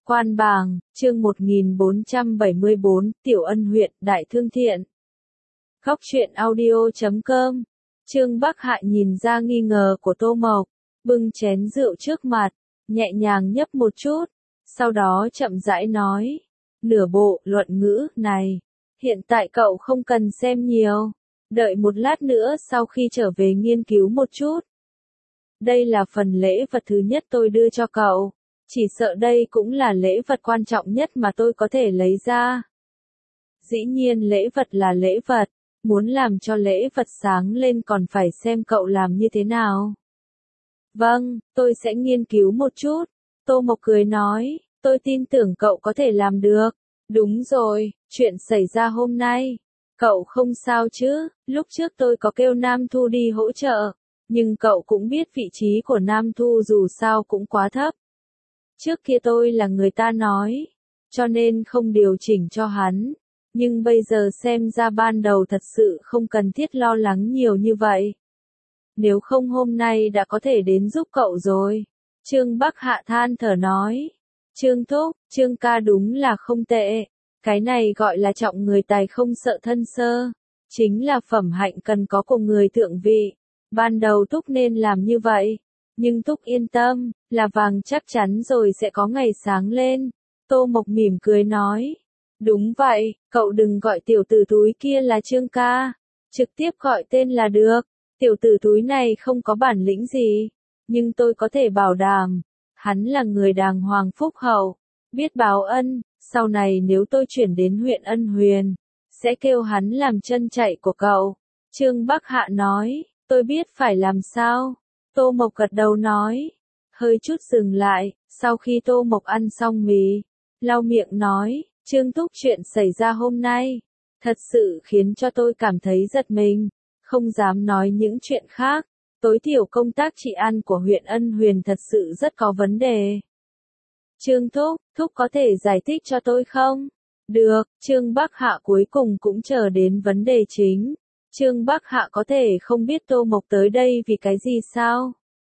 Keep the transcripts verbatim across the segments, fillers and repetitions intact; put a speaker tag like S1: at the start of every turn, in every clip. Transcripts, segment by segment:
S1: Quan Bàng, chương một nghìn bốn trăm bảy mươi bốn, Tiểu Ân huyện, Đại Thương Thiện. Góc truyện audio chấm com. Trương Bắc Hạ nhìn ra nghi ngờ của Tô Mộc, bưng chén rượu trước mặt, nhẹ nhàng nhấp một chút, sau đó chậm rãi nói, nửa bộ luận ngữ này, hiện tại cậu không cần xem nhiều, đợi một lát nữa sau khi trở về nghiên cứu một chút. Đây là phần lễ vật thứ nhất tôi đưa cho cậu, chỉ sợ đây cũng là lễ vật quan trọng nhất mà tôi có thể lấy ra. Dĩ nhiên lễ vật là lễ vật, muốn làm cho lễ vật sáng lên còn phải xem cậu làm như thế nào. Vâng, tôi sẽ nghiên cứu một chút. Tô Mộc cười nói, tôi tin tưởng cậu có thể làm được. Đúng rồi, chuyện xảy ra hôm nay. Cậu không sao chứ, lúc trước tôi có kêu Nam Thu đi hỗ trợ, nhưng cậu cũng biết vị trí của Nam Thu dù sao cũng quá thấp. Trước kia tôi là người ta nói, cho nên không điều chỉnh cho hắn, nhưng bây giờ xem ra ban đầu thật sự không cần thiết lo lắng nhiều như vậy. Nếu không hôm nay đã có thể đến giúp cậu rồi. Trương Bắc Hạ than thở nói, Trương Thúc, Trương ca đúng là không tệ, cái này gọi là trọng người tài không sợ thân sơ, chính là phẩm hạnh cần có của người thượng vị. Ban đầu Thúc nên làm như vậy, nhưng Thúc yên tâm, là vàng chắc chắn rồi sẽ có ngày sáng lên. Tô Mộc mỉm cười nói, đúng vậy, cậu đừng gọi tiểu tử túi kia là Trương ca, trực tiếp gọi tên là được. Tiểu tử túi này không có bản lĩnh gì, nhưng tôi có thể bảo đảm, hắn là người đàng hoàng phúc hậu, biết báo ân, sau này nếu tôi chuyển đến huyện Ân Huyền, sẽ kêu hắn làm chân chạy của cậu. Trương Bắc Hạ nói, tôi biết phải làm sao. Tô Mộc gật đầu nói, hơi chút dừng lại, sau khi Tô Mộc ăn xong mì, lau miệng nói, Trương Thúc chuyện xảy ra hôm nay, thật sự khiến cho tôi cảm thấy giật mình, không dám nói những chuyện khác, tối thiểu công tác trị an của huyện Ân Huyền thật sự rất có vấn đề. Trương Thúc, Thúc có thể giải thích cho tôi không? Được, Trương Bắc Hạ cuối cùng cũng chờ đến vấn đề chính. Trương Bắc Hạ có thể không biết Tô Mộc tới đây vì cái gì sao?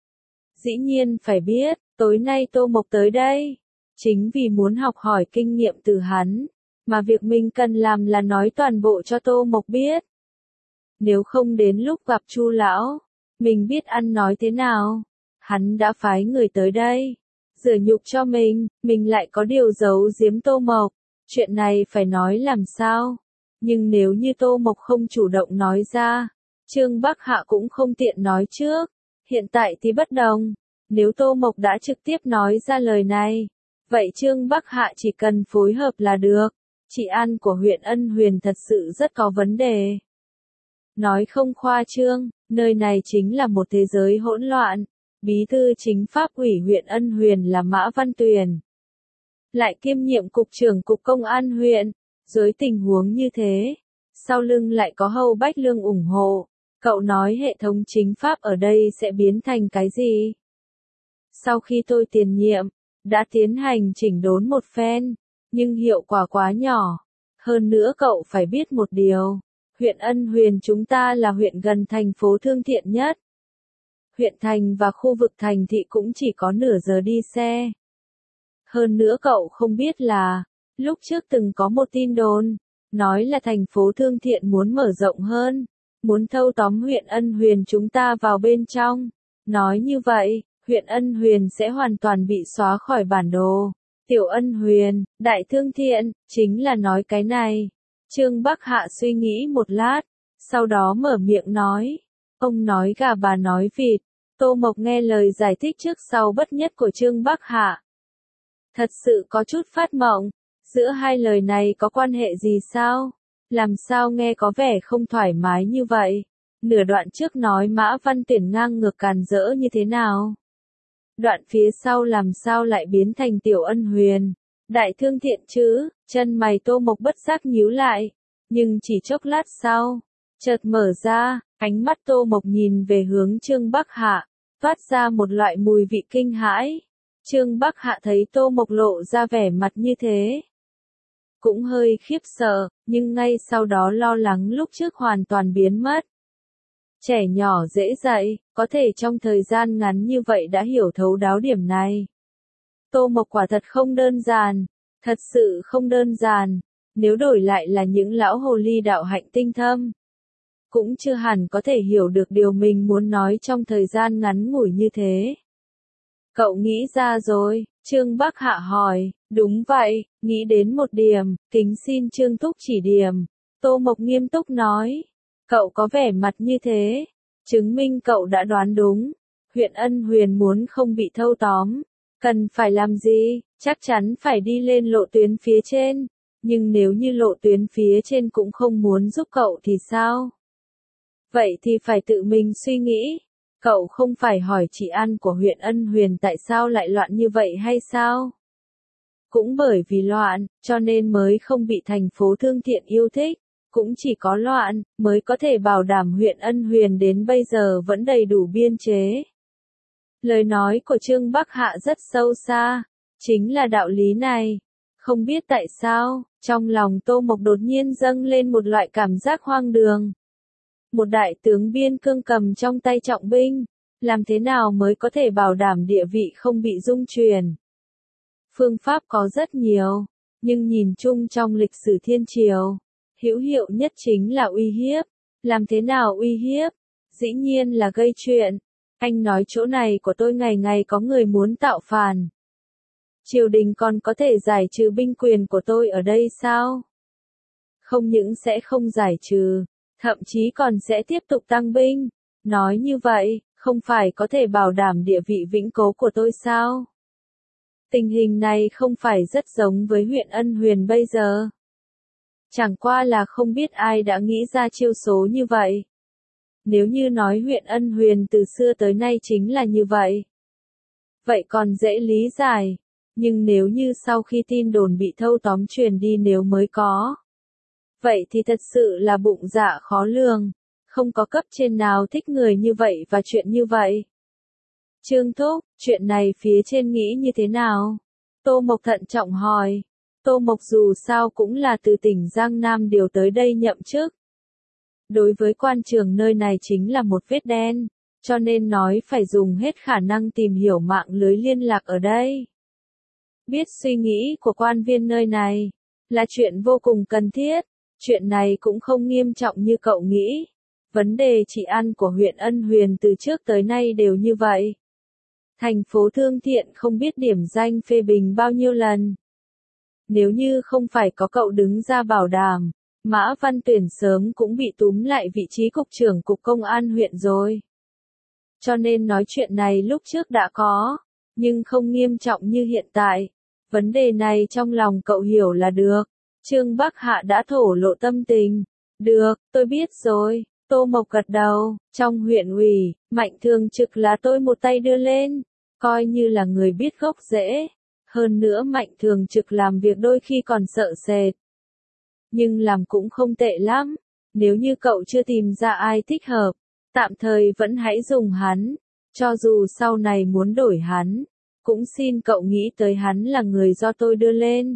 S1: Dĩ nhiên phải biết, tối nay Tô Mộc tới đây, chính vì muốn học hỏi kinh nghiệm từ hắn, mà việc mình cần làm là nói toàn bộ cho Tô Mộc biết. Nếu không đến lúc gặp Chu lão, mình biết ăn nói thế nào. Hắn đã phái người tới đây, rửa nhục cho mình, mình lại có điều giấu giếm Tô Mộc, chuyện này phải nói làm sao? Nhưng nếu như Tô Mộc không chủ động nói ra, Trương Bắc Hạ cũng không tiện nói trước. Hiện tại thì bất đồng, nếu Tô Mộc đã trực tiếp nói ra lời này, vậy Trương Bắc Hạ chỉ cần phối hợp là được. Trị an của huyện Ân Huyền thật sự rất có vấn đề. Nói không khoa trương, nơi này chính là một thế giới hỗn loạn. Bí thư chính pháp ủy huyện Ân Huyền là Mã Văn Tuyền, lại kiêm nhiệm cục trưởng cục công an huyện. Dưới tình huống như thế, sau lưng lại có Hầu Bách Lương ủng hộ, cậu nói hệ thống chính pháp ở đây sẽ biến thành cái gì? Sau khi tôi tiền nhiệm, đã tiến hành chỉnh đốn một phen, nhưng hiệu quả quá nhỏ. Hơn nữa cậu phải biết một điều, huyện Ân Huyền chúng ta là huyện gần thành phố Thương Thiện nhất. Huyện thành và khu vực thành thị cũng chỉ có nửa giờ đi xe. Hơn nữa cậu không biết là, lúc trước từng có một tin đồn, nói là thành phố Thương Thiện muốn mở rộng hơn, muốn thâu tóm huyện Ân Huyền chúng ta vào bên trong. Nói như vậy, huyện Ân Huyền sẽ hoàn toàn bị xóa khỏi bản đồ. Tiểu Ân Huyền, Đại Thương Thiện, chính là nói cái này. Trương Bắc Hạ suy nghĩ một lát, sau đó mở miệng nói. Ông nói gà bà nói vịt. Tô Mộc nghe lời giải thích trước sau bất nhất của Trương Bắc Hạ. Thật sự có chút phát mộng, giữa hai lời này có quan hệ gì sao? Làm sao nghe có vẻ không thoải mái như vậy? Nửa đoạn trước nói Mã Văn Tuyền ngang ngược càn rỡ như thế nào? Đoạn phía sau làm sao lại biến thành Tiểu Ân Huyền, Đại Thương Thiện chứ? Chân mày Tô Mộc bất giác nhíu lại, nhưng chỉ chốc lát sau, chợt mở ra, ánh mắt Tô Mộc nhìn về hướng Trương Bắc Hạ, phát ra một loại mùi vị kinh hãi. Trương Bắc Hạ thấy Tô Mộc lộ ra vẻ mặt như thế, cũng hơi khiếp sợ, nhưng ngay sau đó lo lắng lúc trước hoàn toàn biến mất. Trẻ nhỏ dễ dạy, có thể trong thời gian ngắn như vậy đã hiểu thấu đáo điểm này. Tô Mộc quả thật không đơn giản, thật sự không đơn giản, nếu đổi lại là những lão hồ ly đạo hạnh tinh thâm, cũng chưa hẳn có thể hiểu được điều mình muốn nói trong thời gian ngắn ngủi như thế. Cậu nghĩ ra rồi, Trương Bắc Hạ hỏi, đúng vậy, nghĩ đến một điểm, kính xin Trương Thúc chỉ điểm. Tô Mộc nghiêm túc nói, cậu có vẻ mặt như thế, chứng minh cậu đã đoán đúng. Huyện Ân Huyền muốn không bị thâu tóm, cần phải làm gì, chắc chắn phải đi lên lộ tuyến phía trên, nhưng nếu như lộ tuyến phía trên cũng không muốn giúp cậu thì sao? Vậy thì phải tự mình suy nghĩ. Cậu không phải hỏi chị An của huyện Ân Huyền tại sao lại loạn như vậy hay sao? Cũng bởi vì loạn, cho nên mới không bị thành phố Thương Thiện yêu thích. Cũng chỉ có loạn, mới có thể bảo đảm huyện Ân Huyền đến bây giờ vẫn đầy đủ biên chế. Lời nói của Trương Bắc Hạ rất sâu xa, chính là đạo lý này. Không biết tại sao, trong lòng Tô Mộc đột nhiên dâng lên một loại cảm giác hoang đường. Một đại tướng biên cương cầm trong tay trọng binh, làm thế nào mới có thể bảo đảm địa vị không bị dung truyền? Phương pháp có rất nhiều, nhưng nhìn chung trong lịch sử thiên triều, hữu hiệu nhất chính là uy hiếp. Làm thế nào uy hiếp? Dĩ nhiên là gây chuyện. Anh nói chỗ này của tôi ngày ngày có người muốn tạo phản. Triều đình còn có thể giải trừ binh quyền của tôi ở đây sao? Không những sẽ không giải trừ, thậm chí còn sẽ tiếp tục tăng binh. Nói như vậy, không phải có thể bảo đảm địa vị vĩnh cố của tôi sao? Tình hình này không phải rất giống với huyện Ân Huyền bây giờ. Chẳng qua là không biết ai đã nghĩ ra chiêu số như vậy. Nếu như nói huyện Ân Huyền từ xưa tới nay chính là như vậy, vậy còn dễ lý giải. Nhưng nếu như sau khi tin đồn bị thâu tóm truyền đi nếu mới có, vậy thì thật sự là bụng dạ khó lường. Không có cấp trên nào thích người như vậy và chuyện như vậy. Trương Thúc, chuyện này phía trên nghĩ như thế nào? Tô Mộc thận trọng hỏi. Tô Mộc dù sao cũng là từ tỉnh Giang Nam điều tới đây nhậm chức. Đối với quan trường nơi này chính là một vết đen, cho nên nói phải dùng hết khả năng tìm hiểu mạng lưới liên lạc ở đây. Biết suy nghĩ của quan viên nơi này, là chuyện vô cùng cần thiết, chuyện này cũng không nghiêm trọng như cậu nghĩ. Vấn đề trị an của huyện Ân Huyền từ trước tới nay đều như vậy. Thành phố Thương Thiện không biết điểm danh phê bình bao nhiêu lần. Nếu như không phải có cậu đứng ra bảo đảm, Mã Văn Tuyển sớm cũng bị túm lại vị trí cục trưởng cục công an huyện rồi. Cho nên nói chuyện này lúc trước đã có, nhưng không nghiêm trọng như hiện tại. Vấn đề này trong lòng cậu hiểu là được. Trương Bắc Hạ đã thổ lộ tâm tình. Được, tôi biết rồi. Tô Mộc gật đầu. Trong huyện ủy, Mạnh Thường Trực là tôi một tay đưa lên, coi như là người biết gốc rễ. Hơn nữa Mạnh Thường Trực làm việc đôi khi còn sợ sệt, nhưng làm cũng không tệ lắm. Nếu như cậu chưa tìm ra ai thích hợp, tạm thời vẫn hãy dùng hắn. Cho dù sau này muốn đổi hắn, cũng xin cậu nghĩ tới hắn là người do tôi đưa lên.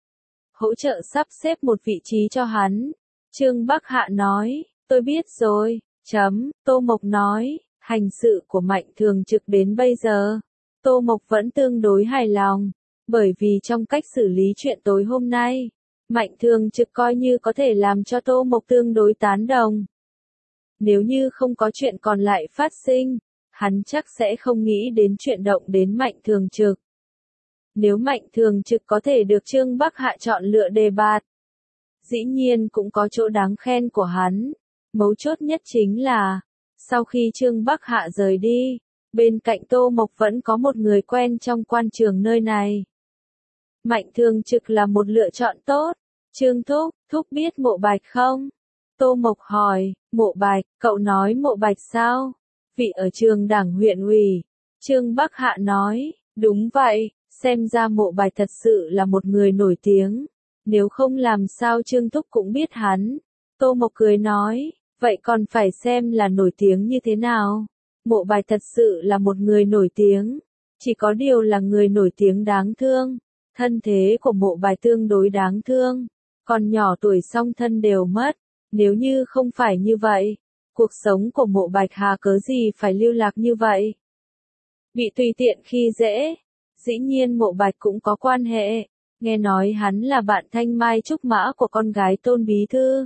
S1: Hỗ trợ sắp xếp một vị trí cho hắn. Trương Bắc Hạ nói, tôi biết rồi. Chấm, Tô Mộc nói, hành sự của Mạnh Thường Trực đến bây giờ, Tô Mộc vẫn tương đối hài lòng, bởi vì trong cách xử lý chuyện tối hôm nay, Mạnh Thường Trực coi như có thể làm cho Tô Mộc tương đối tán đồng. Nếu như không có chuyện còn lại phát sinh, hắn chắc sẽ không nghĩ đến chuyện động đến Mạnh Thường Trực. Nếu Mạnh Thường Trực có thể được Trương Bắc Hạ chọn lựa đề bạt, dĩ nhiên cũng có chỗ đáng khen của hắn. Mấu chốt nhất chính là, sau khi Trương Bắc Hạ rời đi, bên cạnh Tô Mộc vẫn có một người quen trong quan trường nơi này. Mạnh Thường Trực là một lựa chọn tốt. Trương Thúc, Thúc biết Mộ Bạch không? Tô Mộc hỏi, Mộ Bạch, cậu nói Mộ Bạch sao? Vị ở trường đảng huyện ủy. Trương Bắc Hạ nói, đúng vậy, xem ra Mộ Bạch thật sự là một người nổi tiếng. Nếu không làm sao Trương Thúc cũng biết hắn. Tô Mộc cười nói, vậy còn phải xem là nổi tiếng như thế nào. Mộ Bạch thật sự là một người nổi tiếng, chỉ có điều là người nổi tiếng đáng thương. Thân thế của Mộ Bạch tương đối đáng thương, còn nhỏ tuổi song thân đều mất. Nếu như không phải như vậy, cuộc sống của Mộ Bạch hà cớ gì phải lưu lạc như vậy. Bị tùy tiện khi dễ, Dĩ nhiên Mộ Bạch cũng có quan hệ, nghe nói hắn là bạn thanh mai trúc mã của con gái Tôn Bí Thư.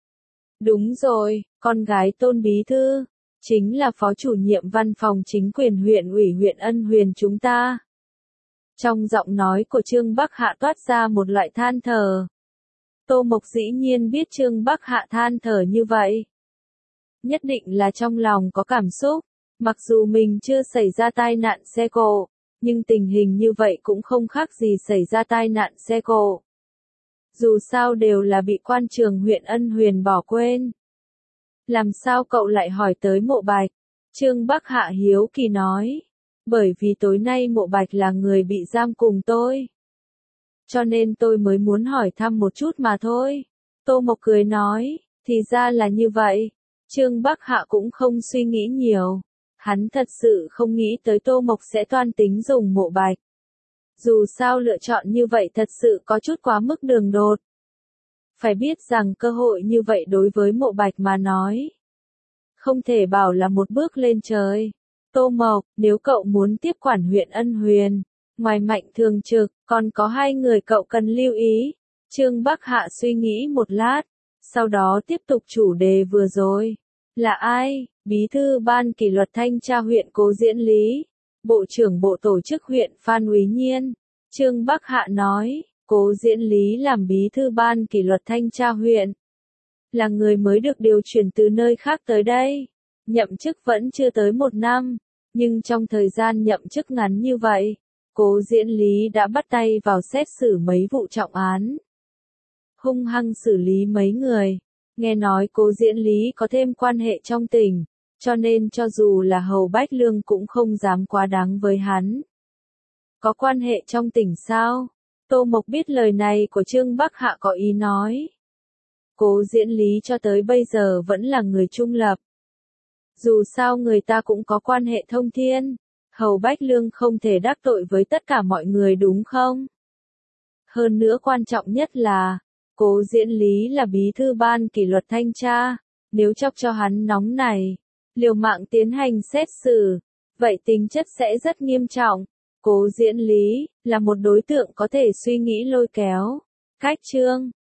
S1: Đúng rồi, con gái Tôn Bí Thư, chính là phó chủ nhiệm văn phòng chính quyền huyện ủy huyện Ân Huyền chúng ta. Trong giọng nói của Trương Bắc Hạ toát ra một loại than thở. Tô Mộc dĩ nhiên biết Trương Bắc Hạ than thở như vậy. Nhất định là trong lòng có cảm xúc, mặc dù mình chưa xảy ra tai nạn xe cộ, nhưng tình hình như vậy cũng không khác gì xảy ra tai nạn xe cộ. Dù sao đều là bị quan trường huyện Ân Huyền bỏ quên. Làm sao cậu lại hỏi tới Mộ Bạch? Trương Bắc Hạ hiếu kỳ nói. Bởi vì tối nay Mộ Bạch là người bị giam cùng tôi. Cho nên tôi mới muốn hỏi thăm một chút mà thôi. Tô Mộc cười nói, thì ra là như vậy. Trương Bắc Hạ cũng không suy nghĩ nhiều. Hắn thật sự không nghĩ tới Tô Mộc sẽ toan tính dùng Mộ Bạch. Dù sao lựa chọn như vậy thật sự có chút quá mức đường đột. Phải biết rằng cơ hội như vậy đối với Mộ Bạch mà nói, không thể bảo là một bước lên trời. Tô Mộc, nếu cậu muốn tiếp quản huyện Ân Huyền, ngoài Mạnh thường trực, còn có hai người cậu cần lưu ý. Trương Bắc Hạ suy nghĩ một lát, sau đó tiếp tục chủ đề vừa rồi. Là ai? Bí thư ban kỷ luật thanh tra huyện Cố Diễn Lý, Bộ trưởng Bộ Tổ chức huyện Phan Úy Nhiên. Trương Bắc Hạ nói, Cố Diễn Lý làm bí thư ban kỷ luật thanh tra huyện. Là người mới được điều chuyển từ nơi khác tới đây. Nhậm chức vẫn chưa tới một năm, nhưng trong thời gian nhậm chức ngắn như vậy, Cố Diễn Lý đã bắt tay vào xét xử mấy vụ trọng án. Hung hăng xử lý mấy người. Nghe nói Cố Diễn Lý có thêm quan hệ trong tỉnh, cho nên cho dù là Hầu Bách Lương cũng không dám quá đáng với hắn. Có quan hệ trong tỉnh sao? Tô Mộc biết lời này của Trương Bắc Hạ có ý nói. Cố Diễn Lý cho tới bây giờ vẫn là người trung lập. Dù sao người ta cũng có quan hệ thông thiên, Hầu Bách Lương không thể đắc tội với tất cả mọi người đúng không? Hơn nữa quan trọng nhất là, Cố Diễn Lý là bí thư ban kỷ luật thanh tra, nếu chọc cho hắn nóng này, liều mạng tiến hành xét xử, vậy tính chất sẽ rất nghiêm trọng. Cố Diễn Lý là một đối tượng có thể suy nghĩ lôi kéo. Cách chương